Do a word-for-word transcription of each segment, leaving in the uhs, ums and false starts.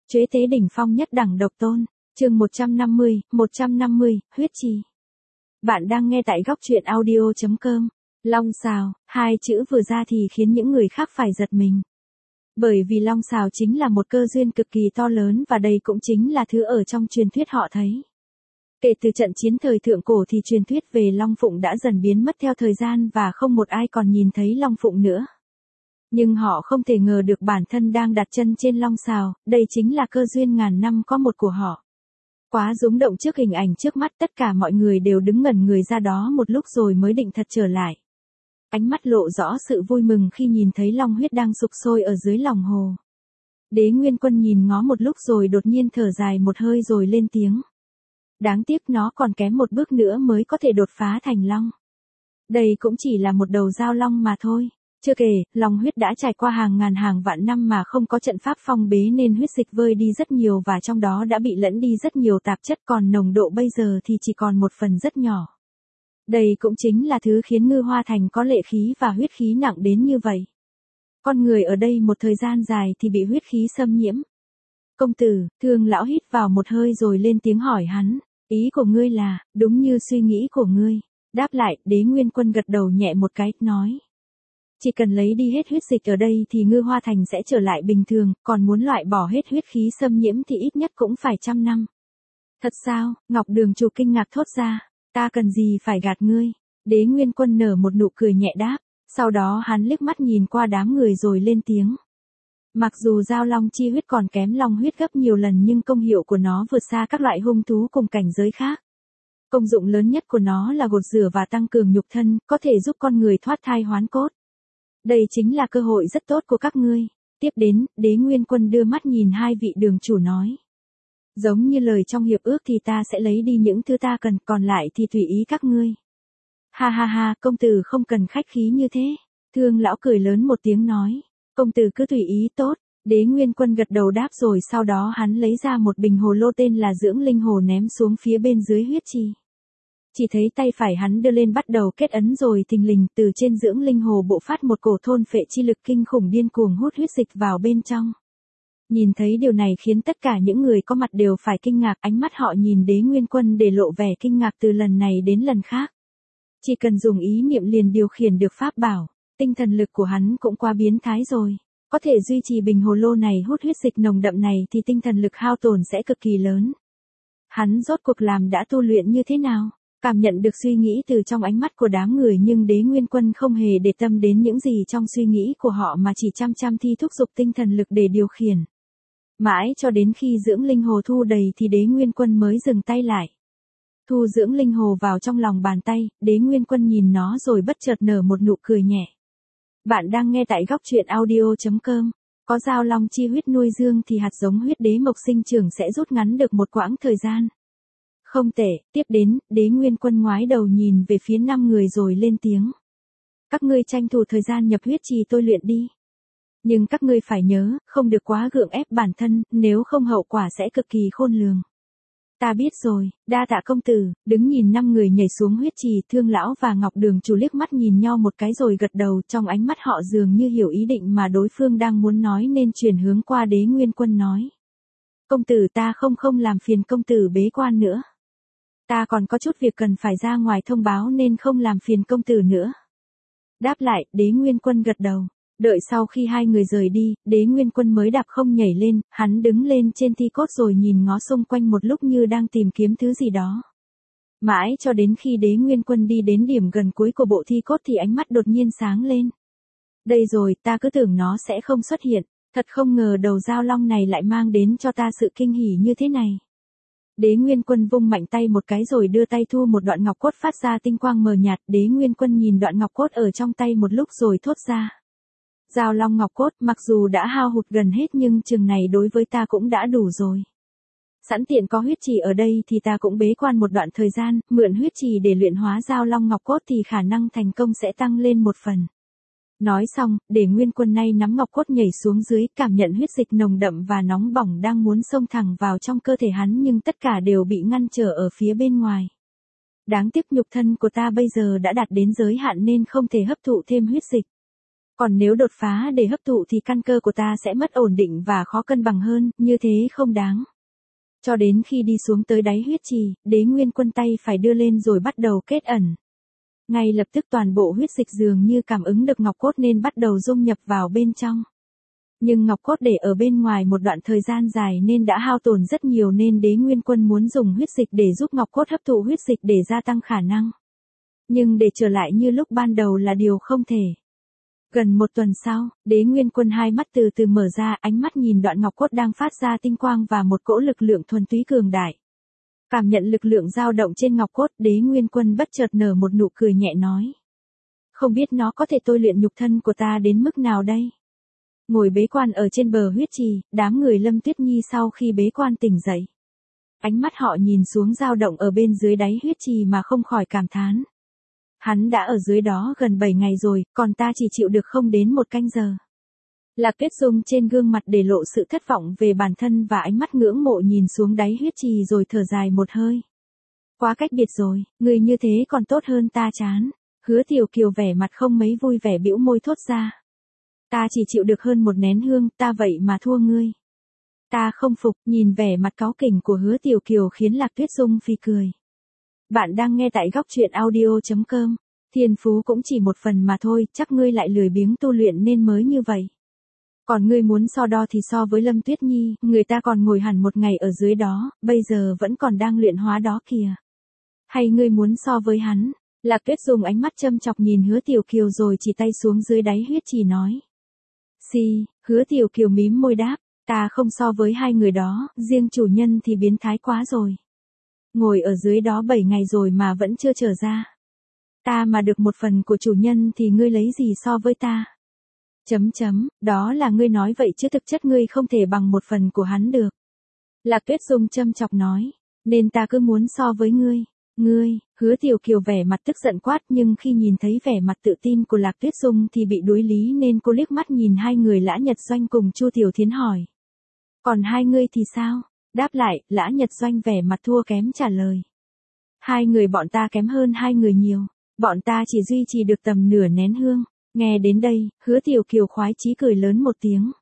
Chế tế đỉnh phong nhất đẳng độc tôn, chương một trăm năm mươi, một trăm năm mươi, huyết trì. Bạn đang nghe tại góc truyện audio chấm com. Long xào, hai chữ vừa ra thì khiến những người khác phải giật mình. Bởi vì long xào chính là một cơ duyên cực kỳ to lớn và đây cũng chính là thứ ở trong truyền thuyết họ thấy. Kể từ trận chiến thời thượng cổ thì truyền thuyết về Long Phụng đã dần biến mất theo thời gian và không một ai còn nhìn thấy Long Phụng nữa. Nhưng họ không thể ngờ được bản thân đang đặt chân trên long xào, đây chính là cơ duyên ngàn năm có một của họ. Quá rúng động trước hình ảnh trước mắt, tất cả mọi người đều đứng ngẩn người ra đó một lúc rồi mới định thật trở lại. Ánh mắt lộ rõ sự vui mừng khi nhìn thấy long huyết đang sục sôi ở dưới lòng hồ. Đế Nguyên Quân nhìn ngó một lúc rồi đột nhiên thở dài một hơi rồi lên tiếng. Đáng tiếc nó còn kém một bước nữa mới có thể đột phá thành long. Đây cũng chỉ là một đầu dao long mà thôi. Chưa kể, long huyết đã trải qua hàng ngàn hàng vạn năm mà không có trận pháp phong bế nên huyết dịch vơi đi rất nhiều và trong đó đã bị lẫn đi rất nhiều tạp chất, còn nồng độ bây giờ thì chỉ còn một phần rất nhỏ. Đây cũng chính là thứ khiến Ngư Hoa Thành có lệ khí và huyết khí nặng đến như vậy. Con người ở đây một thời gian dài thì bị huyết khí xâm nhiễm. Công tử, Thương lão hít vào một hơi rồi lên tiếng hỏi hắn, ý của ngươi là, đúng như suy nghĩ của ngươi. Đáp lại, Đế Nguyên Quân gật đầu nhẹ một cái, nói. Chỉ cần lấy đi hết huyết dịch ở đây thì Ngư Hoa Thành sẽ trở lại bình thường, còn muốn loại bỏ hết huyết khí xâm nhiễm thì ít nhất cũng phải trăm năm. Thật sao? Ngọc Đường Chủ kinh ngạc thốt ra, ta cần gì phải gạt ngươi? Đế Nguyên Quân nở một nụ cười nhẹ đáp, sau đó hắn liếc mắt nhìn qua đám người rồi lên tiếng. Mặc dù giao long chi huyết còn kém long huyết gấp nhiều lần nhưng công hiệu của nó vượt xa các loại hung thú cùng cảnh giới khác. Công dụng lớn nhất của nó là gột rửa và tăng cường nhục thân, có thể giúp con người thoát thai hoán cốt. Đây chính là cơ hội rất tốt của các ngươi. Tiếp đến, Đế Nguyên Quân đưa mắt nhìn hai vị đường chủ nói. Giống như lời trong hiệp ước thì ta sẽ lấy đi những thứ ta cần, còn lại thì tùy ý các ngươi. Ha ha ha, công tử không cần khách khí như thế. Thương lão cười lớn một tiếng nói. Công tử cứ tùy ý tốt. Đế Nguyên Quân gật đầu đáp rồi sau đó hắn lấy ra một bình hồ lô tên là dưỡng linh hồ ném xuống phía bên dưới huyết trì. Chỉ thấy tay phải hắn đưa lên bắt đầu kết ấn rồi thình lình từ trên dưỡng linh hồ bộ phát một cổ thôn phệ chi lực kinh khủng điên cuồng hút huyết dịch vào bên trong. Nhìn thấy điều này khiến tất cả những người có mặt đều phải kinh ngạc, ánh mắt họ nhìn Đế Nguyên Quân để lộ vẻ kinh ngạc từ lần này đến lần khác. Chỉ cần dùng ý niệm liền điều khiển được pháp bảo, tinh thần lực của hắn cũng quá biến thái rồi. Có thể duy trì bình hồ lô này hút huyết dịch nồng đậm này thì tinh thần lực hao tổn sẽ cực kỳ lớn. Hắn rốt cuộc làm đã tu luyện như thế nào? Cảm nhận được suy nghĩ từ trong ánh mắt của đám người nhưng Đế Nguyên Quân không hề để tâm đến những gì trong suy nghĩ của họ mà chỉ chăm chăm thi thúc giục tinh thần lực để điều khiển. Mãi cho đến khi dưỡng linh hồ thu đầy thì Đế Nguyên Quân mới dừng tay lại. Thu dưỡng linh hồ vào trong lòng bàn tay, Đế Nguyên Quân nhìn nó rồi bất chợt nở một nụ cười nhẹ. Bạn đang nghe tại góc truyện audio chấm com. Có giao long chi huyết nuôi dương thì hạt giống huyết đế mộc sinh trưởng sẽ rút ngắn được một quãng thời gian. Không tệ, tiếp đến, Đế Nguyên Quân ngoái đầu nhìn về phía năm người rồi lên tiếng. Các ngươi tranh thủ thời gian nhập huyết trì tôi luyện đi. Nhưng các ngươi phải nhớ, không được quá gượng ép bản thân, nếu không hậu quả sẽ cực kỳ khôn lường. Ta biết rồi, đa tạ công tử. Đứng nhìn năm người nhảy xuống huyết trì, Thương lão và Ngọc Đường Chủ liếc mắt nhìn nhau một cái rồi gật đầu, trong ánh mắt họ dường như hiểu ý định mà đối phương đang muốn nói nên chuyển hướng qua Đế Nguyên Quân nói. Công tử ta không không làm phiền công tử bế quan nữa. Ta còn có chút việc cần phải ra ngoài thông báo nên không làm phiền công tử nữa. Đáp lại, Đế Nguyên Quân gật đầu. Đợi sau khi hai người rời đi, Đế Nguyên Quân mới đạp không nhảy lên, hắn đứng lên trên thi cốt rồi nhìn ngó xung quanh một lúc như đang tìm kiếm thứ gì đó. Mãi cho đến khi Đế Nguyên Quân đi đến điểm gần cuối của bộ thi cốt thì ánh mắt đột nhiên sáng lên. Đây rồi, ta cứ tưởng nó sẽ không xuất hiện, thật không ngờ đầu dao long này lại mang đến cho ta sự kinh hỉ như thế này. Đế Nguyên Quân vung mạnh tay một cái rồi đưa tay thu một đoạn ngọc cốt phát ra tinh quang mờ nhạt. Đế Nguyên Quân nhìn đoạn ngọc cốt ở trong tay một lúc rồi thốt ra. Giao long ngọc cốt mặc dù đã hao hụt gần hết nhưng chừng này đối với ta cũng đã đủ rồi. Sẵn tiện có huyết trì ở đây thì ta cũng bế quan một đoạn thời gian, mượn huyết trì để luyện hóa giao long ngọc cốt thì khả năng thành công sẽ tăng lên một phần. Nói xong, Đế Nguyên Quân nay nắm ngọc cốt nhảy xuống dưới, cảm nhận huyết dịch nồng đậm và nóng bỏng đang muốn xông thẳng vào trong cơ thể hắn nhưng tất cả đều bị ngăn trở ở phía bên ngoài. Đáng tiếc nhục thân của ta bây giờ đã đạt đến giới hạn nên không thể hấp thụ thêm huyết dịch. Còn nếu đột phá để hấp thụ thì căn cơ của ta sẽ mất ổn định và khó cân bằng hơn, như thế không đáng. Cho đến khi đi xuống tới đáy huyết trì, Đế Nguyên Quân tay phải đưa lên rồi bắt đầu kết ẩn. Ngay lập tức toàn bộ huyết dịch dường như cảm ứng được ngọc cốt nên bắt đầu dung nhập vào bên trong. Nhưng ngọc cốt để ở bên ngoài một đoạn thời gian dài nên đã hao tổn rất nhiều nên Đế Nguyên Quân muốn dùng huyết dịch để giúp ngọc cốt hấp thụ huyết dịch để gia tăng khả năng. Nhưng để trở lại như lúc ban đầu là điều không thể. Gần một tuần sau, Đế Nguyên Quân hai mắt từ từ mở ra, ánh mắt nhìn đoạn ngọc cốt đang phát ra tinh quang và một cỗ lực lượng thuần túy cường đại. Cảm nhận lực lượng dao động trên ngọc cốt, Đế Nguyên Quân bất chợt nở một nụ cười nhẹ nói. Không biết nó có thể tôi luyện nhục thân của ta đến mức nào đây? Ngồi bế quan ở trên bờ huyết trì, đám người Lâm Tuyết Nhi sau khi bế quan tỉnh dậy. Ánh mắt họ nhìn xuống dao động ở bên dưới đáy huyết trì mà không khỏi cảm thán. Hắn đã ở dưới đó gần bảy ngày rồi, còn ta chỉ chịu được không đến một canh giờ. Lạc Tuyết Dung trên gương mặt để lộ sự thất vọng về bản thân và ánh mắt ngưỡng mộ nhìn xuống đáy huyết trì rồi thở dài một hơi. Quá cách biệt rồi, người như thế còn tốt hơn ta chán. Hứa Tiểu Kiều vẻ mặt không mấy vui vẻ bĩu môi thốt ra. Ta chỉ chịu được hơn một nén hương, ta vậy mà thua ngươi. Ta không phục, nhìn vẻ mặt cáu kỉnh của Hứa Tiểu Kiều khiến Lạc Tuyết Dung phì cười. Bạn đang nghe tại góc truyện audio chấm com. Thiên phú cũng chỉ một phần mà thôi, chắc ngươi lại lười biếng tu luyện nên mới như vậy. Còn ngươi muốn so đo thì so với Lâm Tuyết Nhi, người ta còn ngồi hẳn một ngày ở dưới đó, bây giờ vẫn còn đang luyện hóa đó kìa. Hay ngươi muốn so với hắn? Lạc Tuyết dùng ánh mắt châm chọc nhìn Hứa Tiểu Kiều rồi chỉ tay xuống dưới đáy huyết trì nói. Xì, Hứa Tiểu Kiều mím môi đáp, ta không so với hai người đó, riêng chủ nhân thì biến thái quá rồi. Ngồi ở dưới đó bảy ngày rồi mà vẫn chưa trở ra. Ta mà được một phần của chủ nhân thì ngươi lấy gì so với ta? Chấm chấm, đó là ngươi nói vậy chứ thực chất ngươi không thể bằng một phần của hắn được. Lạc Tuyết Dung châm chọc nói, nên ta cứ muốn so với ngươi. Ngươi, Hứa Tiểu Kiều vẻ mặt tức giận quát nhưng khi nhìn thấy vẻ mặt tự tin của Lạc Tuyết Dung thì bị đối lý nên cô liếc mắt nhìn hai người Lã Nhật Doanh cùng Chu Tiểu Thiến hỏi. Còn hai ngươi thì sao? Đáp lại, Lã Nhật Doanh vẻ mặt thua kém trả lời. Hai người bọn ta kém hơn hai người nhiều, bọn ta chỉ duy trì được tầm nửa nén hương. Nghe đến đây, Hứa Tiểu Kiều khoái chí cười lớn một tiếng.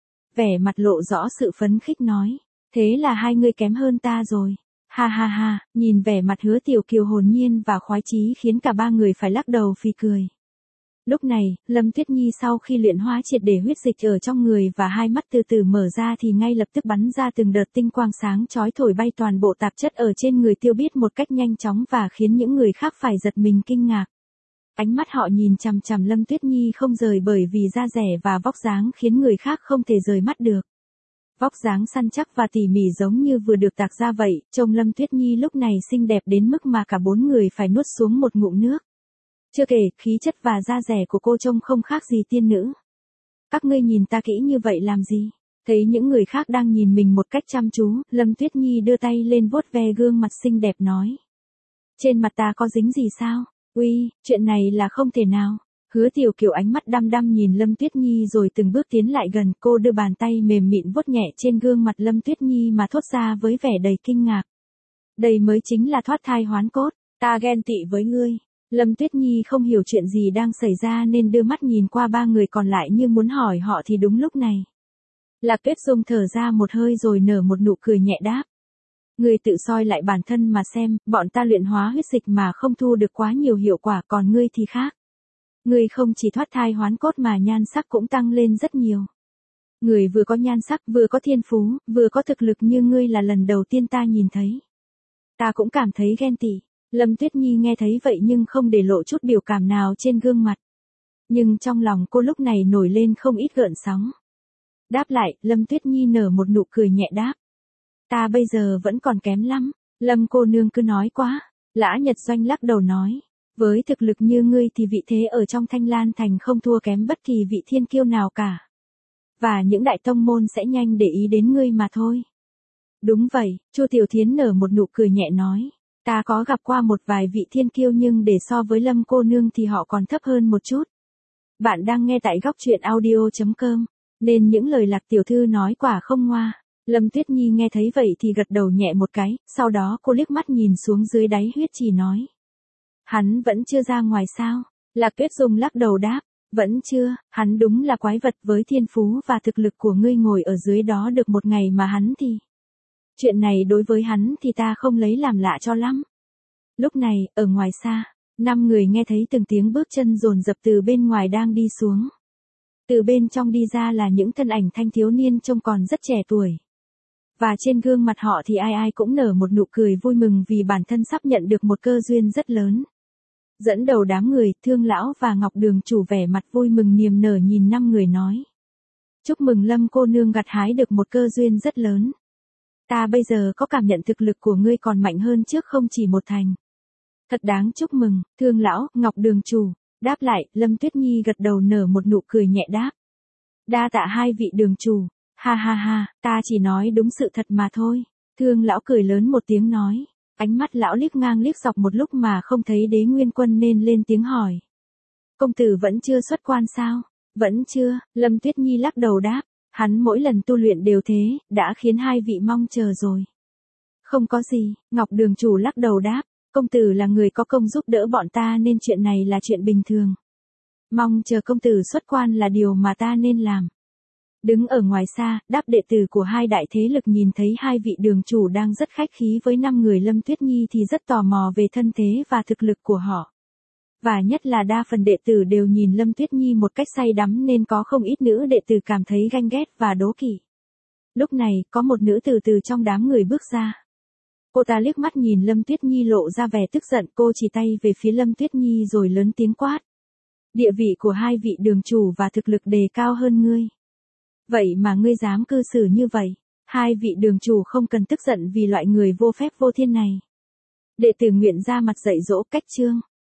Vẻ mặt lộ rõ sự phấn khích nói, thế là hai ngươi kém hơn ta rồi. Ha ha ha, nhìn vẻ mặt Hứa Tiểu Kiều hồn nhiên và khoái chí khiến cả ba người phải lắc đầu phì cười. Lúc này, Lâm Tuyết Nhi sau khi luyện hóa triệt để huyết dịch ở trong người và hai mắt từ từ mở ra thì ngay lập tức bắn ra từng đợt tinh quang sáng chói thổi bay toàn bộ tạp chất ở trên người tiêu biết một cách nhanh chóng và khiến những người khác phải giật mình kinh ngạc. Ánh mắt họ nhìn chằm chằm Lâm Tuyết Nhi không rời bởi vì da rẻ và vóc dáng khiến người khác không thể rời mắt được. Vóc dáng săn chắc và tỉ mỉ giống như vừa được tạc ra vậy, trông Lâm Tuyết Nhi lúc này xinh đẹp đến mức mà cả bốn người phải nuốt xuống một ngụm nước. Chưa kể, khí chất và da rẻ của cô trông không khác gì tiên nữ. Các ngươi nhìn ta kỹ như vậy làm gì? Thấy những người khác đang nhìn mình một cách chăm chú, Lâm Tuyết Nhi đưa tay lên vuốt ve gương mặt xinh đẹp nói. Trên mặt ta có dính gì sao? Uy, chuyện này là không thể nào. Hứa Tiểu Kiều ánh mắt đăm đăm nhìn Lâm Tuyết Nhi rồi từng bước tiến lại gần, cô đưa bàn tay mềm mịn vuốt nhẹ trên gương mặt Lâm Tuyết Nhi mà thốt ra với vẻ đầy kinh ngạc. Đây mới chính là thoát thai hoán cốt, ta ghen tị với ngươi. Lâm Tuyết Nhi không hiểu chuyện gì đang xảy ra nên đưa mắt nhìn qua ba người còn lại như muốn hỏi họ thì đúng lúc này. Lạc Tuyết Dung thở ra một hơi rồi nở một nụ cười nhẹ đáp. Ngươi tự soi lại bản thân mà xem, bọn ta luyện hóa huyết dịch mà không thu được quá nhiều hiệu quả còn ngươi thì khác. Ngươi không chỉ thoát thai hoán cốt mà nhan sắc cũng tăng lên rất nhiều. Người vừa có nhan sắc, vừa có thiên phú, vừa có thực lực như ngươi là lần đầu tiên ta nhìn thấy. Ta cũng cảm thấy ghen tị. Lâm Tuyết Nhi nghe thấy vậy nhưng không để lộ chút biểu cảm nào trên gương mặt. Nhưng trong lòng cô lúc này nổi lên không ít gợn sóng. Đáp lại, Lâm Tuyết Nhi nở một nụ cười nhẹ đáp. Ta bây giờ vẫn còn kém lắm, Lâm cô nương cứ nói quá. Lã Nhật Doanh lắc đầu nói. Với thực lực như ngươi thì vị thế ở trong Thanh Lan Thành không thua kém bất kỳ vị thiên kiêu nào cả. Và những đại tông môn sẽ nhanh để ý đến ngươi mà thôi. Đúng vậy, Chu Tiểu Thiến nở một nụ cười nhẹ nói. Ta có gặp qua một vài vị thiên kiêu nhưng để so với Lâm cô nương thì họ còn thấp hơn một chút. Bạn đang nghe tại góc truyện audio chấm com, nên những lời Lạc tiểu thư nói quả không ngoa. Lâm Tuyết Nhi nghe thấy vậy thì gật đầu nhẹ một cái, sau đó cô liếc mắt nhìn xuống dưới đáy huyết trì nói. Hắn vẫn chưa ra ngoài sao? Lạc Tuyết Dung lắc đầu đáp, Vẫn chưa, hắn đúng là quái vật với thiên phú và thực lực của ngươi ngồi ở dưới đó được một ngày mà hắn thì... Chuyện này đối với hắn thì ta không lấy làm lạ cho lắm. Lúc này, ở ngoài xa, năm người nghe thấy từng tiếng bước chân dồn dập từ bên ngoài đang đi xuống. Từ bên trong đi ra là những thân ảnh thanh thiếu niên trông còn rất trẻ tuổi. Và trên gương mặt họ thì ai ai cũng nở một nụ cười vui mừng vì bản thân sắp nhận được một cơ duyên rất lớn. Dẫn đầu đám người, Thương lão và Ngọc Đường chủ vẻ mặt vui mừng niềm nở nhìn năm người nói. Chúc mừng Lâm cô nương gặt hái được một cơ duyên rất lớn. Ta bây giờ có cảm nhận thực lực của ngươi còn mạnh hơn trước không chỉ một thành. Thật đáng chúc mừng, Thương lão, Ngọc Đường chủ. Đáp lại, Lâm Tuyết Nhi gật đầu nở một nụ cười nhẹ đáp. Đa tạ hai vị đường chủ. Ha ha ha, ta chỉ nói đúng sự thật mà thôi. Thương lão cười lớn một tiếng nói. Ánh mắt lão liếc ngang liếc dọc một lúc mà không thấy Đế Nguyên Quân nên lên tiếng hỏi. Công tử vẫn chưa xuất quan sao? Vẫn chưa, Lâm Tuyết Nhi lắc đầu đáp. Hắn mỗi lần tu luyện đều thế, đã khiến hai vị mong chờ rồi. Không có gì, Ngọc Đường chủ lắc đầu đáp. Công tử là người có công giúp đỡ bọn ta nên chuyện này là chuyện bình thường. Mong chờ công tử xuất quan là điều mà ta nên làm. Đứng ở ngoài xa, đáp đệ tử của hai đại thế lực nhìn thấy hai vị đường chủ đang rất khách khí với năm người Lâm Tuyết Nhi thì rất tò mò về thân thế và thực lực của họ. Và nhất là đa phần đệ tử đều nhìn Lâm Tuyết Nhi một cách say đắm nên có không ít nữ đệ tử cảm thấy ganh ghét và đố kỵ. Lúc này, có một nữ tử từ trong đám người bước ra. Cô ta liếc mắt nhìn Lâm Tuyết Nhi lộ ra vẻ tức giận, cô chỉ tay về phía Lâm Tuyết Nhi rồi lớn tiếng quát. Địa vị của hai vị đường chủ và thực lực đề cao hơn ngươi. Vậy mà ngươi dám cư xử như vậy, hai vị đường chủ không cần tức giận vì loại người vô phép vô thiên này. Đệ tử nguyện ra mặt dạy dỗ cách chương.